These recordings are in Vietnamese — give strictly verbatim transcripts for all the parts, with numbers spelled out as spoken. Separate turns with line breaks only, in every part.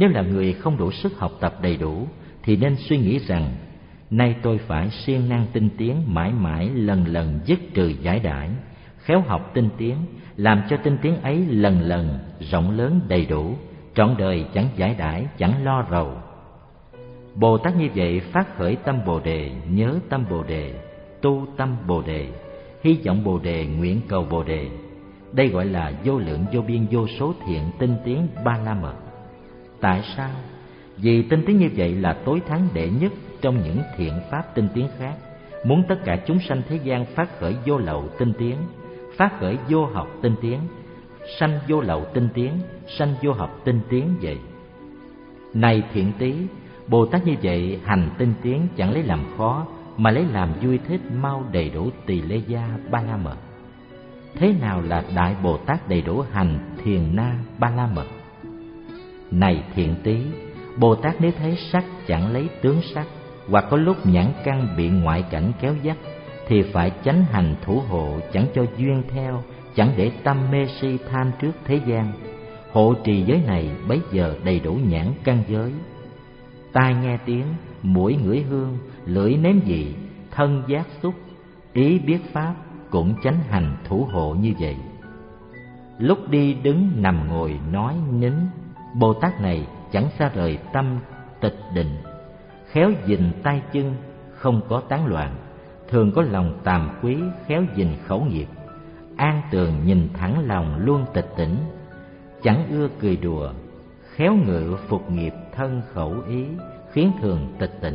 Nếu là người không đủ sức học tập đầy đủ thì nên suy nghĩ rằng nay tôi phải siêng năng tinh tiến, mãi mãi lần lần dứt trừ giải đãi, khéo học tinh tiến, làm cho tinh tiến ấy lần lần rộng lớn đầy đủ, trọn đời chẳng giải đãi, chẳng lo rầu. Bồ Tát như vậy phát khởi tâm Bồ Đề, nhớ tâm Bồ Đề, tu tâm Bồ Đề, hy vọng Bồ Đề, nguyện cầu Bồ Đề. Đây gọi là vô lượng vô biên vô số thiện tinh tiến ba la mật. Tại sao? Vì tinh tiến như vậy là tối thắng đệ nhất trong những thiện pháp tinh tiến khác. Muốn tất cả chúng sanh thế gian phát khởi vô lậu tinh tiến, phát khởi vô học tinh tiến, sanh vô lậu tinh tiến, sanh vô học tinh tiến vậy. Này thiện tí, Bồ Tát như vậy hành tinh tiến chẳng lấy làm khó, mà lấy làm vui thích, mau đầy đủ tỳ lê gia ba la mật. Thế nào là Đại Bồ Tát đầy đủ hành thiền na ba la mật? Này thiện tí, Bồ Tát nếu thấy sắc chẳng lấy tướng sắc, hoặc có lúc nhãn căn bị ngoại cảnh kéo dắt, thì phải chánh hành thủ hộ, chẳng cho duyên theo, chẳng để tâm mê si tham trước thế gian. Hộ trì giới này bấy giờ đầy đủ nhãn căn giới. Tai nghe tiếng, mũi ngửi hương, lưỡi nếm vị, thân giác xúc, ý biết pháp, cũng chánh hành thủ hộ như vậy. Lúc đi đứng nằm ngồi nói nín, Bồ Tát này chẳng xa rời tâm tịch định, khéo gìn tay chân, không có tán loạn, thường có lòng tàm quý, khéo gìn khẩu nghiệp, an tường nhìn thẳng lòng luôn tịch tỉnh, chẳng ưa cười đùa, khéo ngự phục nghiệp thân khẩu ý, khiến thường tịch tỉnh.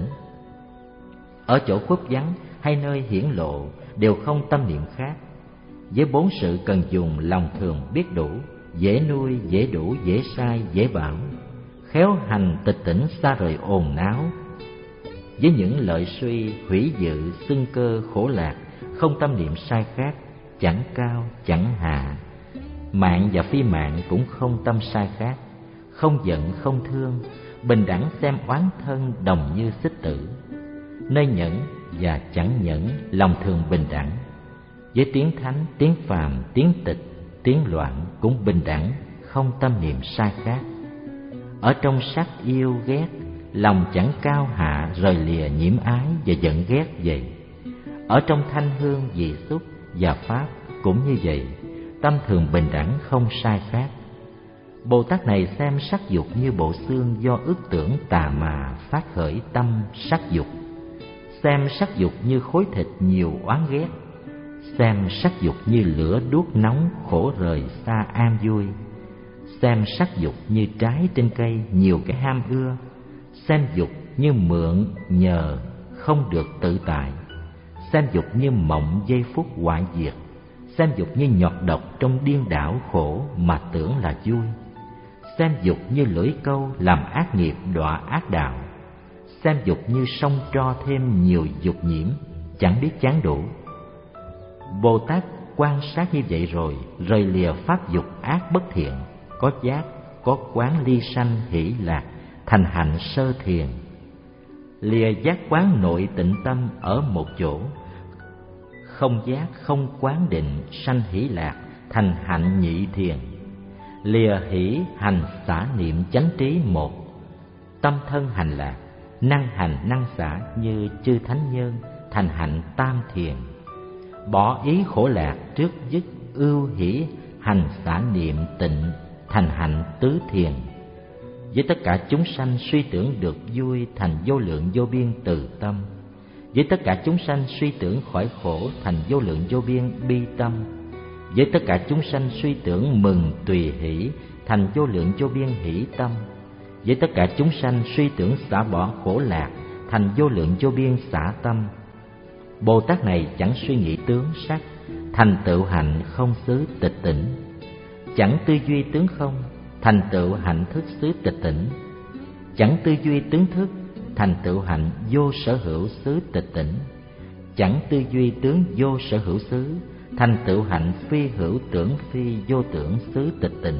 Ở chỗ khuất vắng hay nơi hiển lộ đều không tâm niệm khác. Với bốn sự cần dùng lòng thường biết đủ, dễ nuôi, dễ đủ, dễ sai, dễ bảo, khéo hành tịch tỉnh xa rời ồn náo. Với những lợi suy, hủy dự, xưng cơ, khổ lạc, không tâm niệm sai khác, chẳng cao, chẳng hạ. Mạng và phi mạng cũng không tâm sai khác, không giận, không thương, bình đẳng xem oán thân đồng như xích tử. Nơi nhẫn và chẳng nhẫn, lòng thường bình đẳng. Với tiếng thánh, tiếng phàm, tiếng tịch, tiếng loạn cũng bình đẳng, không tâm niệm sai khác. Ở trong sắc yêu ghét, lòng chẳng cao hạ, rời lìa nhiễm ái và giận ghét vậy. Ở trong thanh hương, vị xúc và pháp cũng như vậy, tâm thường bình đẳng, không sai khác. Bồ Tát này xem sắc dục như bộ xương do ức tưởng tà mà phát khởi tâm sắc dục, xem sắc dục như khối thịt nhiều oán ghét, xem sắc dục như lửa đuốc nóng khổ rời xa an vui, xem sắc dục như trái trên cây nhiều cái ham ưa, xem dục như mượn nhờ không được tự tại, xem dục như mộng giây phút hoại diệt, xem dục như nhọt độc trong điên đảo khổ mà tưởng là vui, xem dục như lưỡi câu làm ác nghiệp đọa ác đạo, xem dục như sông tro thêm nhiều dục nhiễm, chẳng biết chán đủ. Bồ Tát quan sát như vậy rồi, rời lìa pháp dục ác bất thiện, có giác, có quán ly sanh hỷ lạc, thành hạnh sơ thiền. Lìa giác quán nội tịnh tâm ở một chỗ, không giác, không quán định, sanh hỷ lạc, thành hạnh nhị thiền. Lìa hỷ hành xả niệm chánh trí một, tâm thân hành lạc, năng hành năng xả như chư thánh nhân, thành hạnh tam thiền. Bỏ ý khổ lạc trước dứt ưu hỷ hành xả niệm tịnh, thành hạnh tứ thiền. Với tất cả chúng sanh suy tưởng được vui, thành vô lượng vô biên từ tâm. Với tất cả chúng sanh suy tưởng khỏi khổ, thành vô lượng vô biên bi tâm. Với tất cả chúng sanh suy tưởng mừng tùy hỷ, thành vô lượng vô biên hỷ tâm. Với tất cả chúng sanh suy tưởng xả bỏ khổ lạc, thành vô lượng vô biên xả tâm. Bồ Tát này chẳng suy nghĩ tướng sắc, thành tựu hạnh không xứ tịch tỉnh. Chẳng tư duy tướng không, thành tựu hạnh thức xứ tịch tỉnh. Chẳng tư duy tướng thức, thành tựu hạnh vô sở hữu xứ tịch tỉnh. Chẳng tư duy tướng vô sở hữu xứ, thành tựu hạnh phi hữu tưởng phi vô tưởng xứ tịch tỉnh.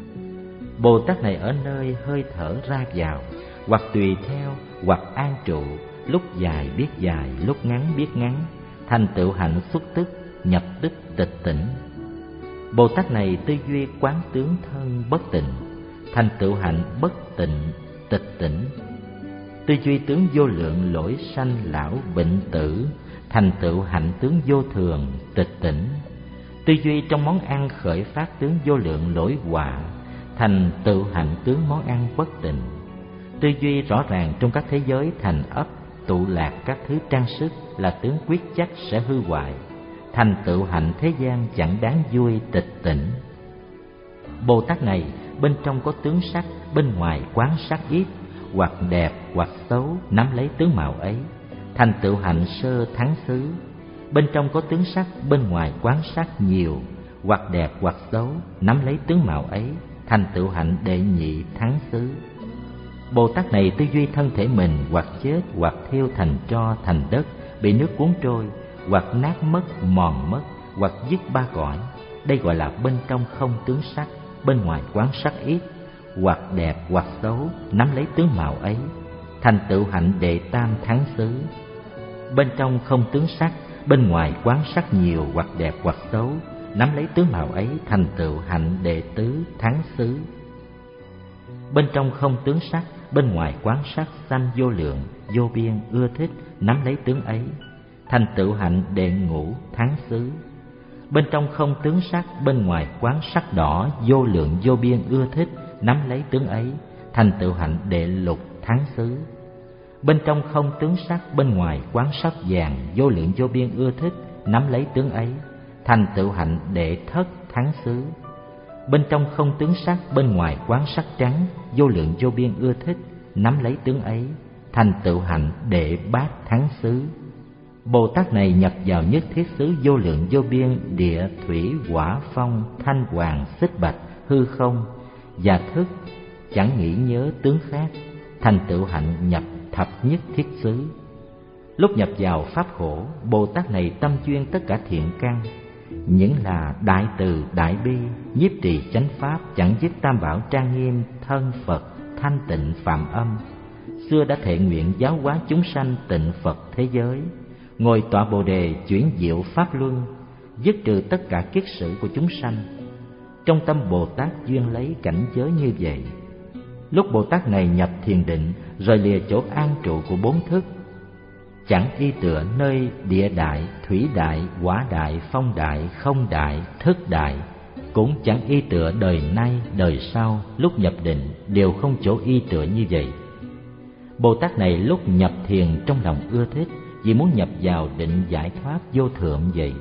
Bồ Tát này ở nơi hơi thở ra vào, hoặc tùy theo, hoặc an trụ, lúc dài biết dài, lúc ngắn biết ngắn, thành tựu hạnh xuất tức, nhập tức tịch tỉnh. Bồ Tát này tư duy quán tướng thân bất tịnh, thành tựu hạnh bất tịnh, tịch tỉnh. Tư duy tướng vô lượng lỗi sanh lão bệnh tử, thành tựu hạnh tướng vô thường, tịch tỉnh. Tư duy trong món ăn khởi phát tướng vô lượng lỗi họa, thành tựu hạnh tướng món ăn bất tịnh. Tư duy rõ ràng trong các thế giới thành ấp, tụ lạc các thứ trang sức là tướng quyết chắc sẽ hư hoại, thành tựu hạnh thế gian chẳng đáng vui, tịch tỉnh. Bồ Tát này bên trong có tướng sắc, bên ngoài quán sát ít, hoặc đẹp hoặc xấu, nắm lấy tướng mạo ấy, thành tựu hạnh sơ thắng xứ. Bên trong có tướng sắc, bên ngoài quán sát nhiều, hoặc đẹp hoặc xấu, nắm lấy tướng mạo ấy, thành tựu hạnh đệ nhị thắng xứ. Bồ Tát này tư duy thân thể mình hoặc chết, hoặc thiêu thành tro thành đất, bị nước cuốn trôi, hoặc nát mất, mòn mất, hoặc dứt ba cõi. Đây gọi là bên trong không tướng sắc, bên ngoài quán sát ít, hoặc đẹp hoặc xấu, nắm lấy tướng mạo ấy, thành tựu hạnh đệ tam thắng xứ. Bên trong không tướng sắc, bên ngoài quán sát nhiều, hoặc đẹp hoặc xấu, nắm lấy tướng mạo ấy, thành tựu hạnh đệ tứ thắng xứ. Bên trong không tướng sắc, bên ngoài quán sát sanh vô lượng, vô biên, ưa thích, nắm lấy tướng ấy, thành tựu hạnh đệ ngũ thắng xứ. Bên trong không tướng sắc, bên ngoài quán sắc đỏ, vô lượng, vô biên, ưa thích, nắm lấy tướng ấy, thành tựu hạnh đệ lục thắng xứ. Bên trong không tướng sắc, bên ngoài quán sắc vàng, vô lượng, vô biên, ưa thích, nắm lấy tướng ấy, thành tựu hạnh đệ thất thắng xứ. Bên trong không tướng sắc, bên ngoài quán sắc trắng, vô lượng, vô biên, ưa thích, nắm lấy tướng ấy, thành tựu hạnh đệ bát thắng xứ. Bồ Tát này nhập vào nhất thiết xứ vô lượng vô biên, địa, thủy, hỏa, phong, thanh, hoàng, xích bạch, hư không và thức, chẳng nghĩ nhớ tướng khác, thành tựu hạnh nhập thập nhất thiết xứ. Lúc nhập vào pháp khổ, Bồ Tát này tâm chuyên tất cả thiện căn, những là đại từ, đại bi, nhiếp trì chánh pháp, chẳng dứt tam bảo trang nghiêm, thân Phật, thanh tịnh phạm âm. Xưa đã thệ nguyện giáo hóa chúng sanh tịnh Phật thế giới, ngồi tọa Bồ đề chuyển diệu pháp luân, dứt trừ tất cả kiết sử của chúng sanh. Trong tâm Bồ Tát duyên lấy cảnh giới như vậy. Lúc Bồ Tát này nhập thiền định, rồi lìa chỗ an trụ của bốn thức, chẳng y tựa nơi địa đại, thủy đại, hỏa đại, phong đại, không đại, thức đại, cũng chẳng y tựa đời nay, đời sau, lúc nhập định đều không chỗ y tựa như vậy. Bồ Tát này lúc nhập thiền trong lòng ưa thích, vì muốn nhập vào định giải thoát vô thượng vậy.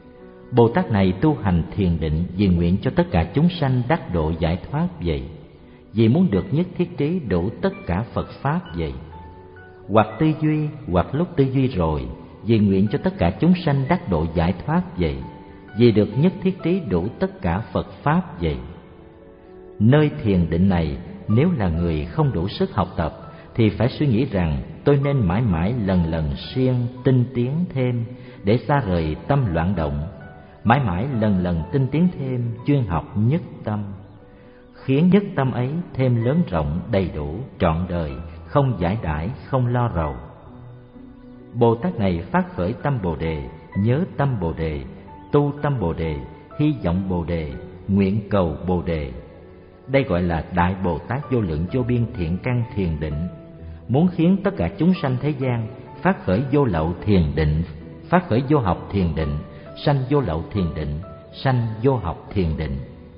Bồ Tát này tu hành thiền định vì nguyện cho tất cả chúng sanh đắc độ giải thoát vậy, vì muốn được nhất thiết trí đủ tất cả Phật Pháp vậy. Hoặc tư duy, hoặc lúc tư duy rồi, vì nguyện cho tất cả chúng sanh đắc độ giải thoát vậy, vì được nhất thiết trí đủ tất cả Phật Pháp vậy. Nơi thiền định này, nếu là người không đủ sức học tập, thì phải suy nghĩ rằng tôi nên mãi mãi lần lần siêng tinh tiến thêm để xa rời tâm loạn động, mãi mãi lần lần tinh tiến thêm chuyên học nhất tâm, khiến nhất tâm ấy thêm lớn rộng đầy đủ trọn đời, không giải đãi, không lo rầu. Bồ Tát này phát khởi tâm Bồ đề, nhớ tâm Bồ đề, tu tâm Bồ đề, hy vọng Bồ đề, nguyện cầu Bồ đề. Đây gọi là Đại Bồ Tát vô lượng vô biên thiện căn thiền định, muốn khiến tất cả chúng sanh thế gian phát khởi vô lậu thiền định, phát khởi vô học thiền định, sanh vô lậu thiền định, sanh vô học thiền định.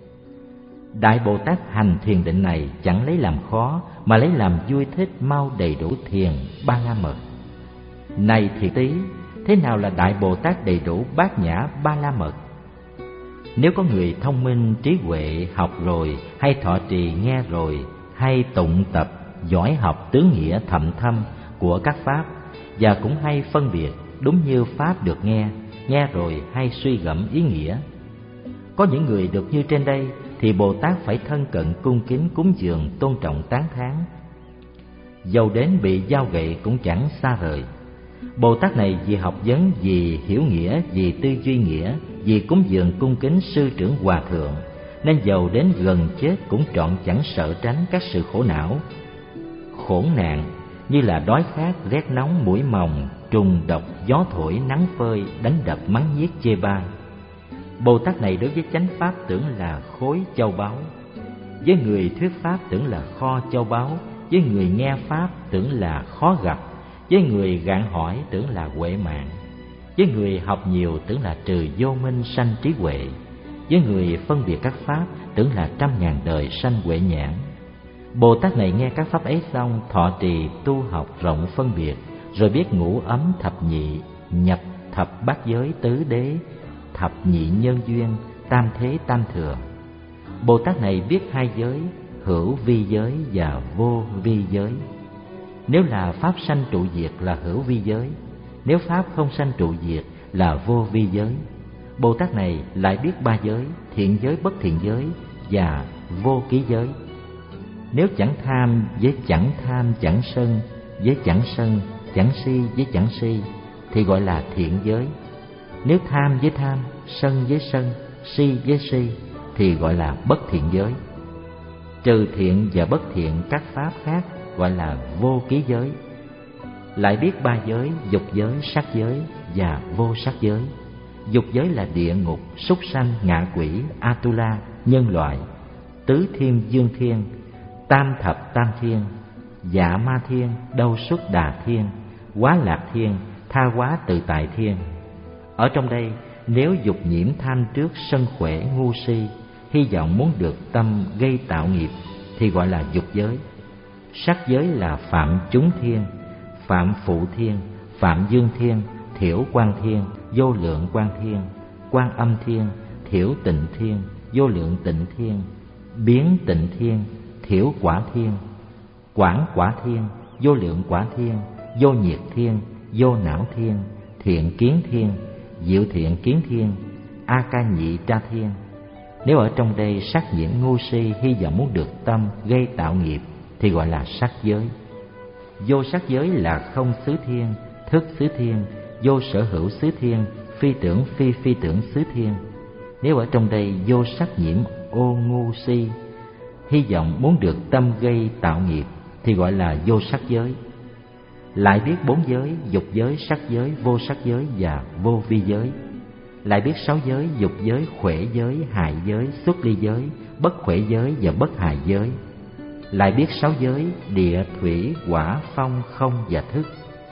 Đại Bồ Tát hành thiền định này chẳng lấy làm khó, mà lấy làm vui thích, mau đầy đủ thiền ba la mật. Này thiện tí, thế nào là Đại Bồ Tát đầy đủ bát nhã ba la mật? Nếu có người thông minh, trí huệ, học rồi, hay thọ trì nghe rồi, hay tụng tập, giỏi học tướng nghĩa thậm thâm của các pháp, và cũng hay phân biệt đúng như pháp được nghe, nghe rồi hay suy gẫm ý nghĩa. Có những người được như trên đây, thì Bồ Tát phải thân cận cung kính cúng dường, tôn trọng tán thán, dầu đến bị dao gậy cũng chẳng xa rời. Bồ Tát này vì học vấn, vì hiểu nghĩa, vì tư duy nghĩa, vì cúng dường cung kính sư trưởng hòa thượng, nên dầu đến gần chết cũng trọn chẳng sợ tránh các sự khổ não, khổ nạn như là đói khát, rét nóng, muỗi mòng, trùng độc, gió thổi, nắng phơi, đánh đập, mắng nhiếc, chê bai. Bồ Tát này đối với chánh pháp tưởng là khối châu báu, với người thuyết pháp tưởng là kho châu báu, với người nghe pháp tưởng là khó gặp, với người gạn hỏi tưởng là huệ mạng, với người học nhiều tưởng là trừ vô minh sanh trí huệ, với người phân biệt các pháp tưởng là trăm ngàn đời sanh huệ nhãn. Bồ Tát này nghe các pháp ấy xong, thọ trì tu học rộng phân biệt, rồi biết ngũ ấm thập nhị, nhập thập bát giới tứ đế, thập nhị nhân duyên, tam thế tam thừa. Bồ Tát này biết hai giới, hữu vi giới và vô vi giới. Nếu là pháp sanh trụ diệt là hữu vi giới, nếu pháp không sanh trụ diệt là vô vi giới. Bồ Tát này lại biết ba giới, thiện giới, bất thiện giới và vô ký giới. Nếu chẳng tham với chẳng tham, chẳng sân với chẳng sân, chẳng si với chẳng si thì gọi là thiện giới. Nếu tham với tham, sân với sân, si với si thì gọi là bất thiện giới. Trừ thiện và bất thiện các pháp khác gọi là vô ký giới. Lại biết ba giới, dục giới, sắc giới và vô sắc giới. Dục giới là địa ngục, súc sanh, ngạ quỷ, Atula, nhân loại, tứ thiên dương thiên, tam thập tam thiên, dạ ma thiên, đâu xuất đà thiên, quá lạc thiên, tha hóa tự tại thiên. Ở trong đây, nếu dục nhiễm tham trước, sân khỏe, ngu si, hy vọng muốn được tâm gây tạo nghiệp thì gọi là dục giới. Sắc giới là phạm chúng thiên, phạm phụ thiên, phạm dương thiên, thiểu quan thiên, vô lượng quan thiên, quan âm thiên, thiểu tịnh thiên, vô lượng tịnh thiên, biến tịnh thiên, thiểu quả thiên, quảng quả thiên, vô lượng quả thiên, vô nhiệt thiên, vô não thiên, thiện kiến thiên, diệu thiện kiến thiên, a ca nhị tra thiên. Nếu ở trong đây sắc nhiễm ngu si, hy vọng muốn được tâm gây tạo nghiệp thì gọi là sắc giới. Vô sắc giới là không xứ thiên, thức xứ thiên, vô sở hữu xứ thiên, phi tưởng phi phi tưởng xứ thiên. Nếu ở trong đây vô sắc nhiễm ô ngu si, hy vọng muốn được tâm gây tạo nghiệp thì gọi là vô sắc giới. Lại biết bốn giới, dục giới, sắc giới, vô sắc giới và vô vi giới. Lại biết sáu giới, dục giới, khuệ giới, hại giới, xuất ly giới, bất khuệ giới và bất hại giới. Lại biết sáu giới, địa, thủy, hỏa, phong, không và thức.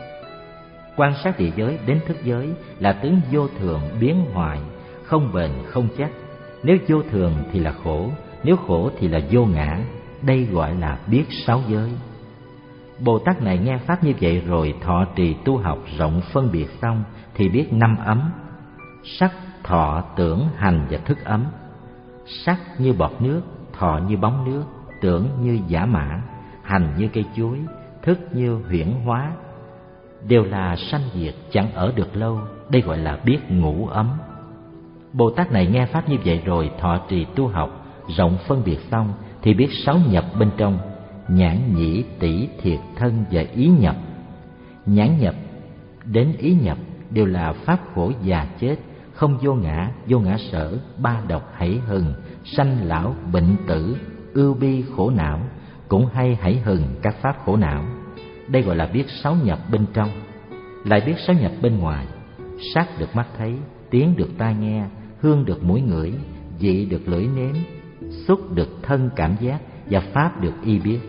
Quan sát địa giới đến thức giới là tướng vô thường, biến hoại, không bền, không chắc. Nếu vô thường thì là khổ, nếu khổ thì là vô ngã. Đây gọi là biết sáu giới. Bồ Tát này nghe pháp như vậy rồi thọ trì tu học rộng phân biệt xong thì biết năm ấm: sắc, thọ, tưởng, hành và thức ấm. Sắc như bọt nước, thọ như bóng nước, tưởng như giả mã, hành như cây chuối, thức như huyễn hóa, đều là sanh diệt, chẳng ở được lâu. Đây gọi là biết ngũ ấm. Bồ Tát này nghe pháp như vậy rồi thọ trì tu học rộng phân biệt xong thì biết sáu nhập bên trong: nhãn, nhĩ, tỷ, thiệt, thân và ý nhập. Nhãn nhập đến ý nhập đều là pháp khổ già chết, không vô ngã, vô ngã sở, ba độc hãy hừng, sanh lão, bệnh tử, ưu bi khổ não, cũng hay hãy hừng các pháp khổ não. Đây gọi là biết sáu nhập bên trong. Lại biết sáu nhập bên ngoài: sắc được mắt thấy, tiếng được tai nghe, hương được mũi ngửi, vị được lưỡi nếm, xúc được thân cảm giác và pháp được y biết.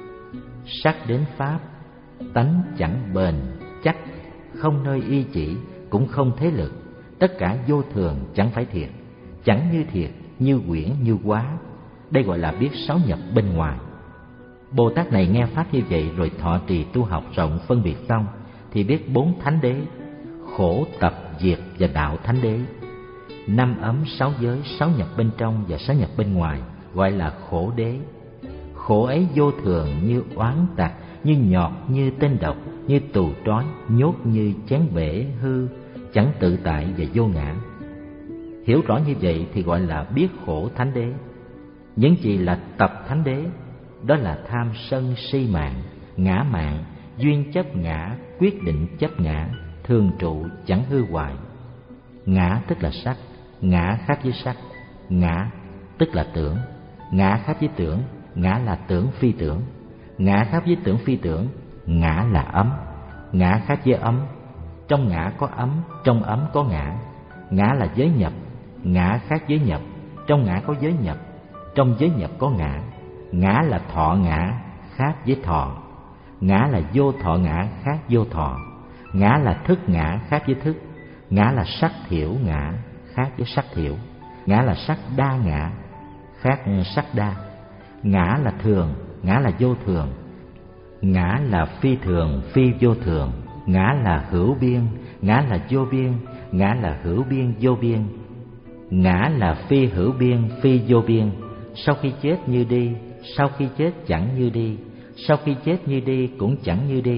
Sắc đến pháp, tánh chẳng bền chắc, không nơi y chỉ, cũng không thế lực, tất cả vô thường, chẳng phải thiệt, chẳng như thiệt, như quyển, như quá. Đây gọi là biết sáu nhập bên ngoài. Bồ Tát này nghe pháp như vậy rồi thọ trì tu học rộng phân biệt xong thì biết bốn thánh đế: khổ, tập, diệt và đạo thánh đế. Năm ấm, sáu giới, sáu nhập bên trong và sáu nhập bên ngoài gọi là khổ đế. Khổ ấy vô thường, như oán tặc, như nhọt, như tên độc, như tù trói, nhốt như chén bể hư, chẳng tự tại và vô ngã. Hiểu rõ như vậy thì gọi là biết khổ thánh đế. Những gì là tập thánh đế? Đó là tham sân si mạng, ngã mạng, duyên chấp ngã, quyết định chấp ngã, thường trụ chẳng hư hoại. Ngã tức là sắc, ngã khác với sắc. Ngã tức là tưởng, ngã khác với tưởng, ngã là tưởng phi tưởng. Ngã khác với tưởng phi tưởng, ngã là ấm, ngã khác với ấm. Trong ngã có ấm, trong ấm có ngã. Ngã là giới nhập, ngã khác giới nhập. Trong ngã có giới nhập, trong giới nhập có ngã. ngã là thọ ngã khác với thọ, ngã là vô thọ ngã khác vô thọ, ngã là thức ngã khác với thức, ngã là sắc thiểu ngã khác với sắc thiểu, ngã là sắc đa ngã khác sắc đa, ngã là thường, ngã là vô thường, ngã là phi thường, phi vô thường, ngã là hữu biên, ngã là vô biên, ngã là hữu biên vô biên, ngã là phi hữu biên, phi vô biên. Sau khi chết như đi, sau khi chết chẳng như đi, sau khi chết như đi cũng chẳng như đi,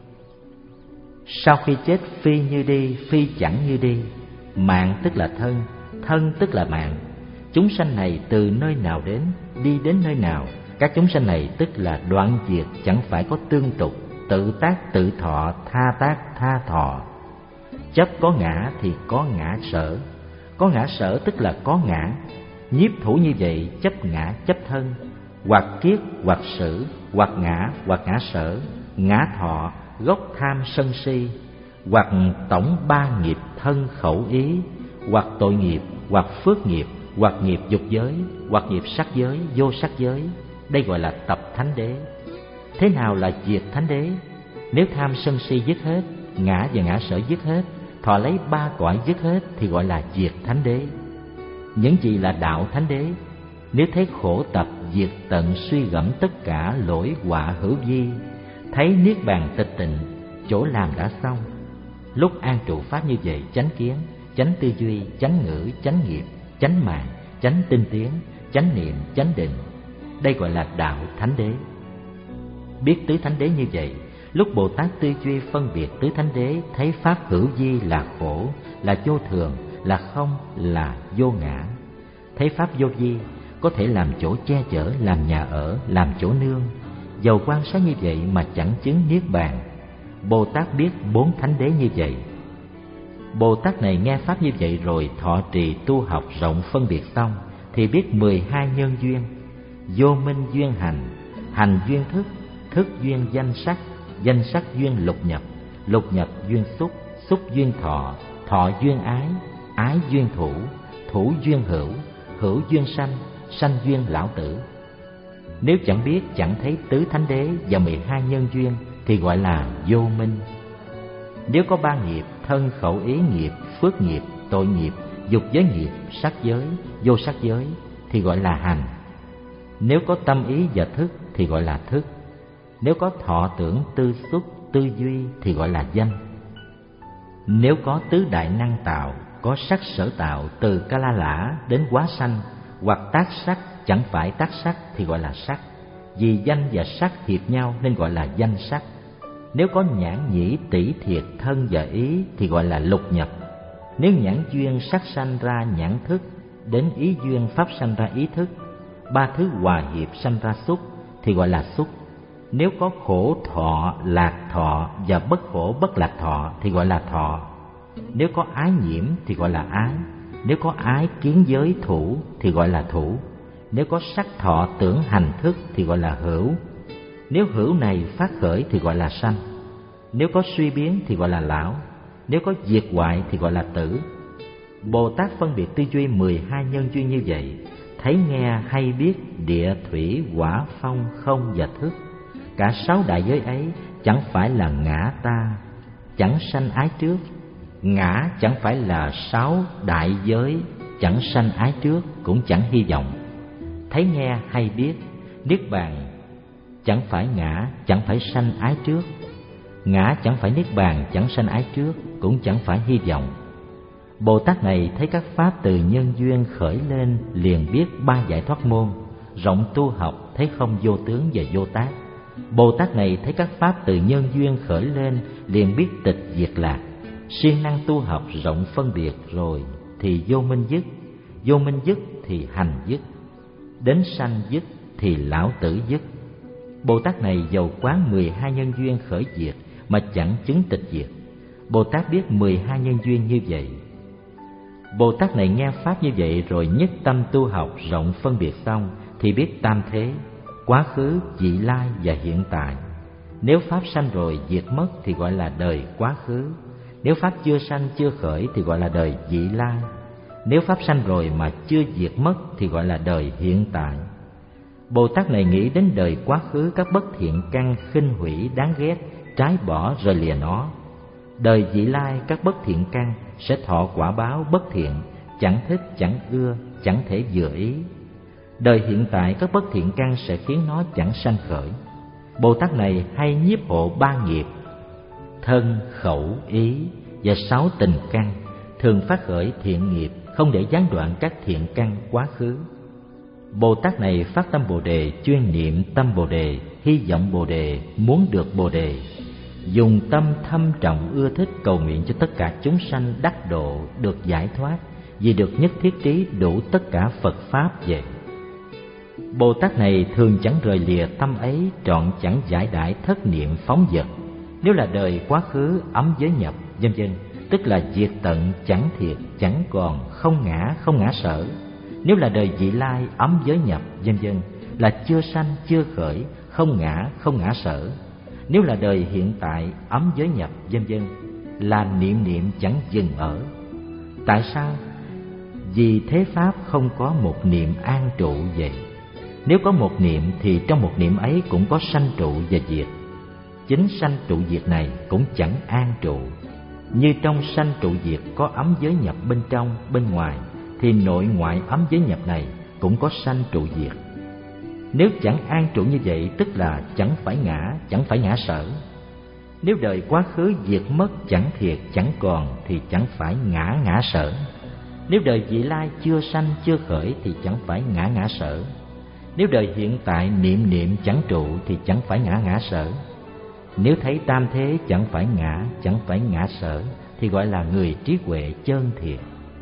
sau khi chết phi như đi, phi chẳng như đi. Mạng tức là thân, thân tức là mạng. Chúng sanh này từ nơi nào đến, đi đến nơi nào? Các chúng sanh này tức là đoạn diệt, chẳng phải có tương tục, tự tác tự thọ, tha tác tha thọ. Chấp có ngã thì có ngã sở, có ngã sở tức là có ngã. Nhiếp thủ như vậy chấp ngã chấp thân, hoặc kiết hoặc sử, hoặc ngã hoặc ngã sở, ngã thọ gốc tham sân si, hoặc tổng ba nghiệp thân khẩu ý, hoặc tội nghiệp, hoặc phước nghiệp, hoặc nghiệp dục giới, hoặc nghiệp sắc giới, vô sắc giới. Đây gọi là tập thánh đế. Thế nào là diệt thánh đế? Nếu tham sân si dứt hết, ngã và ngã sở dứt hết, thọ lấy ba cõi dứt hết thì gọi là diệt thánh đế. Những gì là đạo thánh đế? Nếu thấy khổ tập diệt tận suy gẫm tất cả lỗi họa hữu vi, thấy niết bàn tịch tịnh, chỗ làm đã xong. Lúc an trụ pháp như vậy, chánh kiến, chánh tư duy, chánh ngữ, chánh nghiệp, chánh mạng, chánh tinh tiến, chánh niệm, chánh định. Đây gọi là đạo thánh đế. Biết tứ thánh đế như vậy, lúc Bồ Tát tư duy phân biệt tứ thánh đế, thấy pháp hữu vi là khổ, là vô thường, là không, là vô ngã. Thấy pháp vô vi có thể làm chỗ che chở, làm nhà ở, làm chỗ nương. Dầu quan sát như vậy mà chẳng chứng niết bàn. Bồ Tát biết bốn thánh đế như vậy. Bồ Tát này nghe pháp như vậy rồi thọ trì tu học rộng phân biệt xong, thì biết mười hai nhân duyên: vô minh duyên hành, hành duyên thức, thức duyên danh sắc, danh sắc duyên lục nhập, lục nhập duyên xúc, xúc duyên thọ, thọ duyên ái, ái duyên thủ, thủ duyên hữu, hữu duyên sanh, sanh duyên lão tử. Nếu chẳng biết, chẳng thấy tứ thánh đế và mười hai nhân duyên thì gọi là vô minh. Nếu có ba nghiệp: thân khẩu ý nghiệp, phước nghiệp, tội nghiệp, dục giới nghiệp, sắc giới, vô sắc giới thì gọi là hành. Nếu có tâm ý và thức thì gọi là thức. Nếu có thọ tưởng tư xúc tư duy thì gọi là danh. Nếu có tứ đại năng tạo, có sắc sở tạo từ ca la lã đến quá sanh, hoặc tác sắc chẳng phải tác sắc thì gọi là sắc. Vì danh và sắc hiệp nhau nên gọi là danh sắc. Nếu có nhãn nhĩ tỷ thiệt thân và ý thì gọi là lục nhập. Nếu nhãn duyên sắc sanh ra nhãn thức, đến ý duyên pháp sanh ra ý thức, ba thứ hòa hiệp sanh ra xúc thì gọi là xúc. Nếu có khổ thọ, lạc thọ và bất khổ bất lạc thọ thì gọi là thọ. Nếu có ái nhiễm thì gọi là ái. Nếu có ái kiến giới thủ thì gọi là thủ. Nếu có sắc thọ tưởng hành thức thì gọi là hữu. Nếu hữu này phát khởi thì gọi là sanh. Nếu có suy biến thì gọi là lão. Nếu có diệt hoại thì gọi là tử. Bồ Tát phân biệt tư duy mười hai nhân duyên như vậy, thấy nghe hay biết địa thủy hỏa phong không và thức. Cả sáu đại giới ấy chẳng phải là ngã ta, chẳng sanh ái trước. Ngã chẳng phải là sáu đại giới, chẳng sanh ái trước, cũng chẳng hy vọng. Thấy nghe hay biết niết bàn chẳng phải ngã, chẳng phải sanh ái trước. Ngã chẳng phải niết bàn, chẳng sanh ái trước, cũng chẳng phải hy vọng. Bồ Tát này thấy các pháp từ nhân duyên khởi lên, liền biết ba giải thoát môn, rộng tu học thấy không vô tướng và vô tác. Bồ Tát này thấy các pháp từ nhân duyên khởi lên, liền biết tịch diệt lạc. Siêng năng tu học rộng phân biệt rồi thì vô minh dứt, vô minh dứt thì hành dứt, đến sanh dứt thì lão tử dứt. Bồ Tát này dầu quán mười hai nhân duyên khởi diệt mà chẳng chứng tịch diệt. Bồ Tát biết mười hai nhân duyên như vậy. Bồ Tát này nghe pháp như vậy rồi nhất tâm tu học rộng phân biệt xong thì biết tam thế: quá khứ, vị lai và hiện tại. Nếu pháp sanh rồi diệt mất thì gọi là đời quá khứ. Nếu pháp chưa sanh chưa khởi thì gọi là đời vị lai. Nếu pháp sanh rồi mà chưa diệt mất thì gọi là đời hiện tại. Bồ Tát này nghĩ đến đời quá khứ các bất thiện căn khinh hủy đáng ghét, trái bỏ rời lìa nó. Đời vị lai các bất thiện căn sẽ thọ quả báo bất thiện, chẳng thích, chẳng ưa, chẳng thể vừa ý. Đời hiện tại các bất thiện căn sẽ khiến nó chẳng sanh khởi. Bồ Tát này hay nhiếp hộ ba nghiệp: thân, khẩu, ý và sáu tình căn, thường phát khởi thiện nghiệp, không để gián đoạn các thiện căn quá khứ. Bồ Tát này phát tâm Bồ đề, chuyên niệm tâm Bồ đề, hy vọng Bồ đề, muốn được Bồ đề, dùng tâm thâm trọng ưa thích cầu nguyện cho tất cả chúng sanh đắc độ, được giải thoát, vì được nhất thiết trí đủ tất cả Phật pháp vậy. Bồ Tát này thường chẳng rời lìa tâm ấy, trọn chẳng giải đãi thất niệm phóng dật. Nếu là đời quá khứ ấm giới nhập, vân vân, tức là diệt tận, chẳng thiệt, chẳng còn, không ngã, không ngã sở. Nếu là đời vị lai ấm giới nhập, vân vân, là chưa sanh, chưa khởi, không ngã, không ngã sở. Nếu là đời hiện tại ấm giới nhập, vân vân, là niệm niệm chẳng dừng ở. Tại sao? Vì thế pháp không có một niệm an trụ vậy. Nếu có một niệm thì trong một niệm ấy cũng có sanh trụ và diệt. Chính sanh trụ diệt này cũng chẳng an trụ. Như trong sanh trụ diệt có ấm giới nhập bên trong, bên ngoài, thì nội ngoại ấm giới nhập này cũng có sanh trụ diệt. Nếu chẳng an trụ như vậy, tức là chẳng phải ngã, chẳng phải ngã sở. Nếu đời quá khứ diệt mất, chẳng thiệt, chẳng còn, thì chẳng phải ngã ngã sở. Nếu đời vị lai chưa sanh, chưa khởi, thì chẳng phải ngã ngã sở. Nếu đời hiện tại niệm niệm chẳng trụ, thì chẳng phải ngã ngã sở. Nếu thấy tam thế chẳng phải ngã, chẳng phải ngã sở, thì gọi là người trí huệ chân thiệt.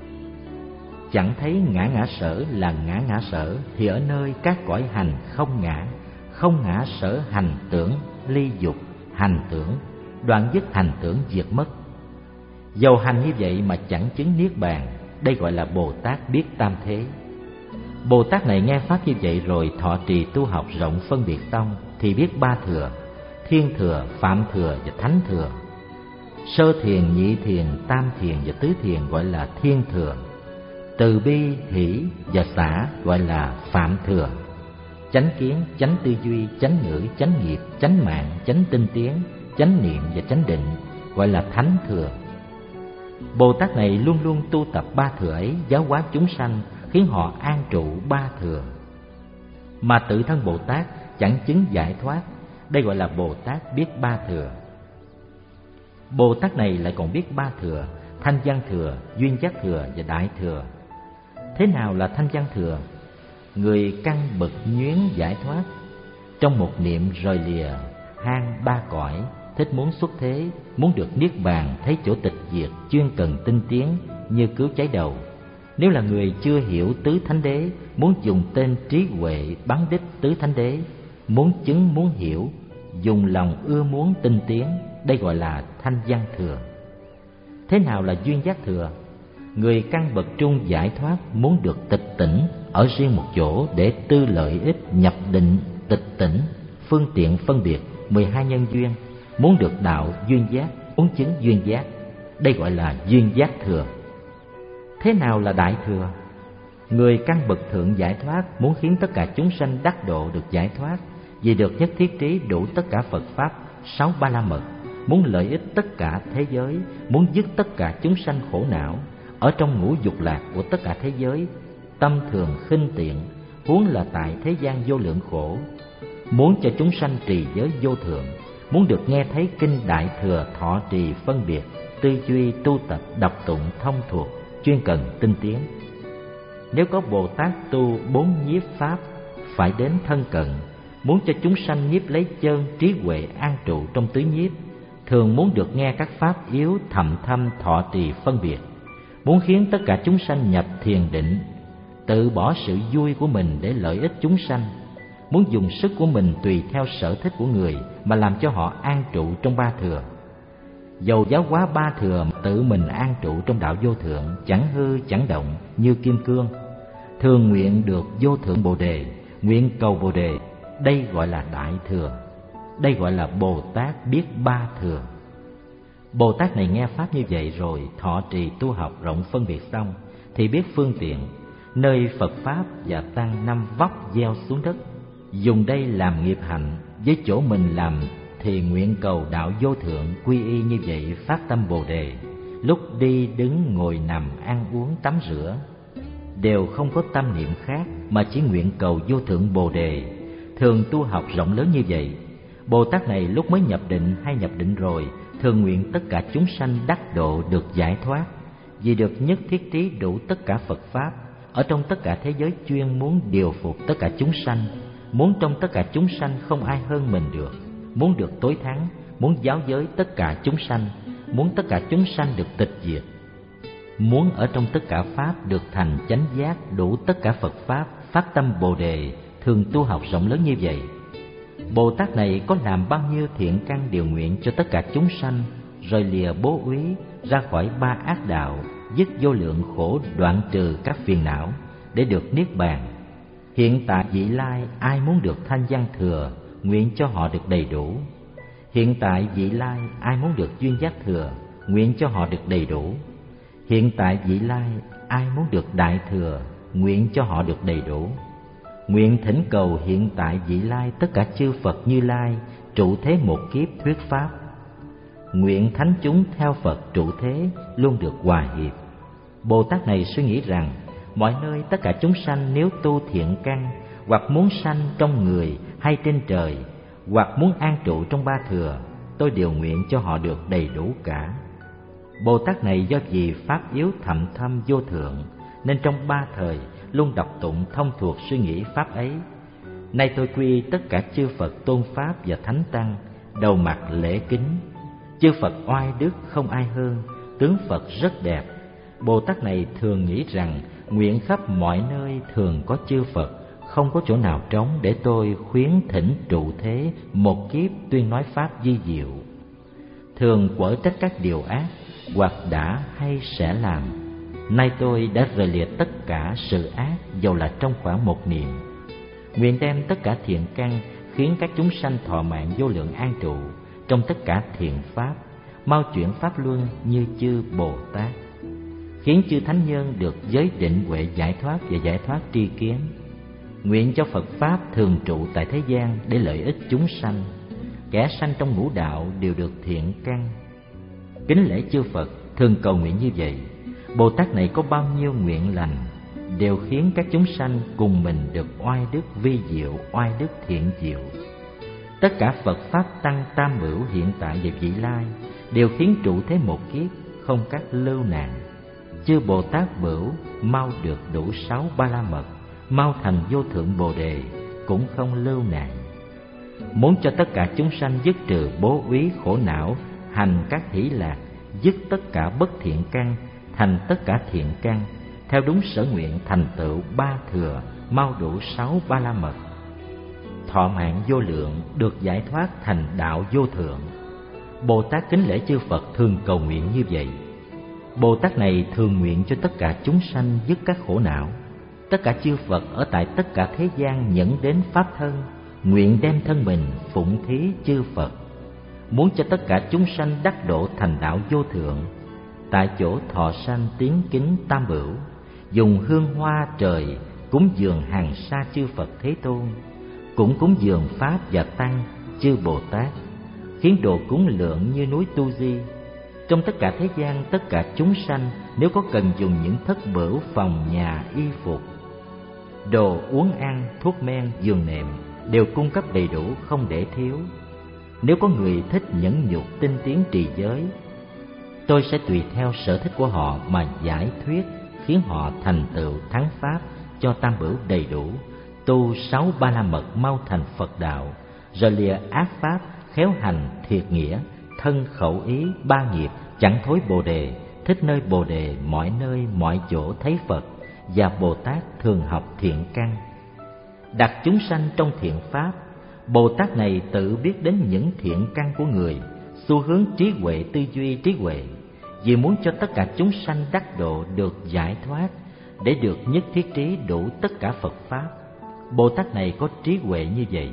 Chẳng thấy ngã ngã sở là ngã ngã sở, thì ở nơi các cõi hành không ngã, không ngã sở hành tưởng, ly dục, hành tưởng, đoạn dứt hành tưởng diệt mất. Dầu hành như vậy mà chẳng chứng niết bàn, đây gọi là Bồ Tát biết tam thế. Bồ Tát này nghe pháp như vậy rồi thọ trì tu học rộng phân biệt tông, thì biết ba thừa: thiên thừa, phạm thừa và thánh thừa. Sơ thiền, nhị thiền, tam thiền và tứ thiền gọi là thiên thừa. Từ bi, hỷ và xả gọi là phạm thừa. Chánh kiến, chánh tư duy, chánh ngữ, chánh nghiệp, chánh mạng, chánh tinh tiến, chánh niệm và chánh định gọi là thánh thừa. Bồ Tát này luôn luôn tu tập ba thừa ấy, giáo hóa chúng sanh, khiến họ an trụ ba thừa. Mà tự thân Bồ Tát chẳng chứng giải thoát, đây gọi là Bồ Tát biết ba thừa. Bồ Tát này lại còn biết ba thừa: thanh văn thừa, duyên giác thừa và đại thừa. Thế nào là thanh văn thừa? Người căn bậc nhuyến giải thoát, trong một niệm rời lìa hang ba cõi, thích muốn xuất thế, muốn được niết bàn, thấy chỗ tịch diệt, chuyên cần tinh tiến như cứu cháy đầu. Nếu là người chưa hiểu tứ thánh đế, muốn dùng tên trí huệ bắn đích tứ thánh đế, muốn chứng muốn hiểu, dùng lòng ưa muốn tinh tiến, đây gọi là thanh văn thừa. Thế nào là duyên giác thừa? Người căn bậc trung giải thoát, muốn được tịch tỉnh ở riêng một chỗ để tư lợi ích, nhập định, tịch tỉnh, phương tiện phân biệt mười hai nhân duyên, muốn được đạo duyên giác, muốn chứng duyên giác, đây gọi là duyên giác thừa. Thế nào là đại thừa? Người căn bậc thượng giải thoát, muốn khiến tất cả chúng sanh đắc độ được giải thoát, vì được nhất thiết trí đủ tất cả Phật pháp sáu ba la mật, muốn lợi ích tất cả thế giới, muốn dứt tất cả chúng sanh khổ não ở trong ngũ dục lạc của tất cả thế giới, tâm thường khinh tiện, huống là tại thế gian vô lượng khổ, muốn cho chúng sanh trì giới vô thượng, muốn được nghe thấy kinh đại thừa, thọ trì phân biệt, tư duy tu tập, đọc tụng thông thuộc, chuyên cần tinh tiến. Nếu có Bồ Tát tu bốn nhiếp pháp, phải đến thân cận, muốn cho chúng sanh nhiếp lấy chân trí huệ an trụ trong tứ nhiếp, thường muốn được nghe các pháp yếu thầm thâm thọ trì phân biệt, muốn khiến tất cả chúng sanh nhập thiền định, tự bỏ sự vui của mình để lợi ích chúng sanh, muốn dùng sức của mình tùy theo sở thích của người mà làm cho họ an trụ trong ba thừa. Dầu giáo hóa ba thừa, tự mình an trụ trong đạo vô thượng, chẳng hư chẳng động như kim cương, thường nguyện được vô thượng Bồ đề, nguyện cầu Bồ đề, đây gọi là đại thừa. Đây gọi là Bồ Tát biết ba thừa. Bồ Tát này nghe pháp như vậy rồi thọ trì tu học rộng phân biệt xong, thì biết phương tiện nơi Phật pháp và tăng năm vóc gieo xuống đất, dùng đây làm nghiệp hạnh, với chỗ mình làm thì nguyện cầu đạo vô thượng quy y như vậy, phát tâm Bồ đề. Lúc đi đứng ngồi nằm ăn uống tắm rửa đều không có tâm niệm khác, mà chỉ nguyện cầu vô thượng Bồ đề. Thường tu học rộng lớn như vậy, Bồ Tát này lúc mới nhập định hay nhập định rồi, thường nguyện tất cả chúng sanh đắc độ được giải thoát, vì được nhất thiết trí đủ tất cả Phật pháp. Ở trong tất cả thế giới chuyên muốn điều phục tất cả chúng sanh, muốn trong tất cả chúng sanh không ai hơn mình được, muốn được tối thắng, muốn giáo giới tất cả chúng sanh, muốn tất cả chúng sanh được tịch diệt, muốn ở trong tất cả pháp được thành chánh giác đủ tất cả Phật pháp, phát tâm Bồ đề, thường tu học rộng lớn như vậy. Bồ Tát này có làm bao nhiêu thiện căn điều nguyện cho tất cả chúng sanh, rồi lìa bố úy ra khỏi ba ác đạo, dứt vô lượng khổ, đoạn trừ các phiền não để được niết bàn. Hiện tại vị lai ai muốn được thanh văn thừa, nguyện cho họ được đầy đủ. Hiện tại vị lai ai muốn được duyên giác thừa, nguyện cho họ được đầy đủ. Hiện tại vị lai ai muốn được đại thừa, nguyện cho họ được đầy đủ. Nguyện thỉnh cầu hiện tại vị lai tất cả chư Phật Như Lai trụ thế một kiếp thuyết pháp. Nguyện thánh chúng theo Phật trụ thế luôn được hòa hiệp. Bồ Tát này suy nghĩ rằng mọi nơi tất cả chúng sanh nếu tu thiện căn, hoặc muốn sanh trong người hay trên trời, hoặc muốn an trụ trong ba thừa, tôi đều nguyện cho họ được đầy đủ cả. Bồ Tát này do vì pháp yếu thậm thâm vô thượng, nên trong ba thời luôn đọc tụng thông thuộc suy nghĩ pháp ấy. Nay tôi quy tất cả chư Phật tôn pháp và thánh tăng, đầu mặt lễ kính. Chư Phật oai đức không ai hơn, tướng Phật rất đẹp. Bồ Tát này thường nghĩ rằng nguyện khắp mọi nơi thường có chư Phật, không có chỗ nào trống để tôi khuyến thỉnh trụ thế một kiếp tuyên nói pháp di diệu. Thường quở trách các điều ác, hoặc đã hay sẽ làm. Nay tôi đã rời lìa tất cả sự ác, dầu là trong khoảng một niệm. Nguyện đem tất cả thiện căn khiến các chúng sanh thọ mạng vô lượng an trụ trong tất cả thiện pháp, mau chuyển pháp luân như chư Bồ Tát, khiến chư thánh nhân được giới định huệ giải thoát và giải thoát tri kiến. Nguyện cho Phật pháp thường trụ tại thế gian để lợi ích chúng sanh. Kẻ sanh trong ngũ đạo đều được thiện căn. Kính lễ chư Phật, thường cầu nguyện như vậy. Bồ Tát này có bao nhiêu nguyện lành đều khiến các chúng sanh cùng mình được oai đức vi diệu, oai đức thiện diệu. Tất cả Phật pháp tăng tam bửu hiện tại và vị lai đều khiến trụ thế một kiếp, không các lưu nạn. Chư Bồ Tát bửu mau được đủ sáu ba la mật, mau thành vô thượng Bồ đề, cũng không lưu nạn. Muốn cho tất cả chúng sanh dứt trừ bố úy khổ não, hành các hỷ lạc, dứt tất cả bất thiện căn, thành tất cả thiện căn, theo đúng sở nguyện thành tựu ba thừa, mau đủ sáu ba la mật, thọ mạng vô lượng, được giải thoát thành đạo vô thượng. Bồ Tát kính lễ chư Phật thường cầu nguyện như vậy. Bồ Tát này thường nguyện cho tất cả chúng sanh dứt các khổ não. Tất cả chư Phật ở tại tất cả thế gian nhẫn đến pháp thân, nguyện đem thân mình phụng thí chư Phật, muốn cho tất cả chúng sanh đắc độ thành đạo vô thượng. Tại chỗ thọ sanh tiến kính tam bửu, dùng hương hoa trời cúng dường hàng sa chư Phật Thế Tôn, cũng cúng dường pháp và tăng chư Bồ Tát, khiến đồ cúng lượng như núi Tu Di. Trong tất cả thế gian, tất cả chúng sanh nếu có cần dùng những thất bửu, phòng nhà, y phục, đồ uống ăn, thuốc men, giường nệm đều cung cấp đầy đủ, không để thiếu. Nếu có người thích nhẫn nhục tinh tiến trì giới, tôi sẽ tùy theo sở thích của họ mà giải thuyết, khiến họ thành tựu thắng pháp, cho tam bửu đầy đủ, tu sáu ba la mật mau thành Phật đạo, rồi lìa ác pháp, khéo hành thiệt nghĩa, thân khẩu ý ba nghiệp, chẳng thối Bồ đề, thích nơi Bồ đề, mọi nơi mọi chỗ thấy Phật, và Bồ Tát thường học thiện căn, đặt chúng sanh trong thiện pháp. Bồ Tát này tự biết đến những thiện căn của người, xu hướng trí huệ, tư duy trí huệ, vì muốn cho tất cả chúng sanh đắc độ được giải thoát, để được nhất thiết trí đủ tất cả Phật pháp. Bồ Tát này có trí huệ như vậy.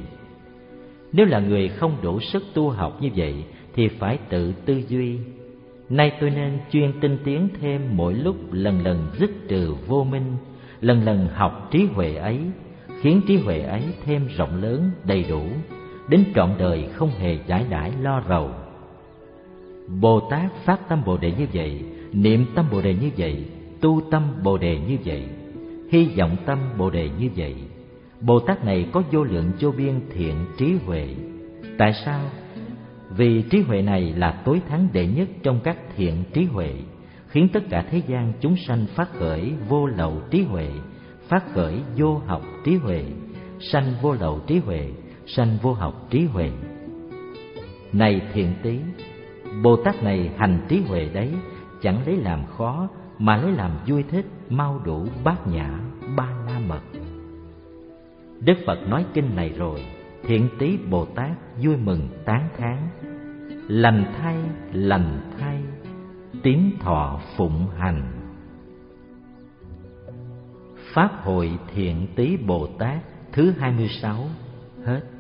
Nếu là người không đủ sức tu học như vậy thì phải tự tư duy. Nay tôi nên chuyên tinh tiến thêm, mỗi lúc lần lần dứt trừ vô minh, lần lần học trí huệ ấy, khiến trí huệ ấy thêm rộng lớn, đầy đủ, đến trọn đời không hề giải đãi lo rầu. Bồ Tát phát tâm Bồ Đề như vậy, niệm tâm Bồ Đề như vậy, tu tâm Bồ Đề như vậy, hy vọng tâm Bồ Đề như vậy. Bồ Tát này có vô lượng vô biên thiện trí huệ. Tại sao? Vì trí huệ này là tối thắng đệ nhất trong các thiện trí huệ, khiến tất cả thế gian chúng sanh phát khởi vô lậu trí huệ, phát khởi vô học trí huệ, sanh vô lậu trí huệ, sanh vô học trí huệ. Này thiện tí, Bồ Tát này hành trí huệ đấy, chẳng lấy làm khó, mà lấy làm vui thích, mau đủ bát nhã ba la mật. Đức Phật nói kinh này rồi, thiện tí Bồ Tát vui mừng tán thán: lành thay, lành thay, tín thọ phụng hành. Pháp hội thiện tí Bồ Tát thứ hai mươi sáu hết.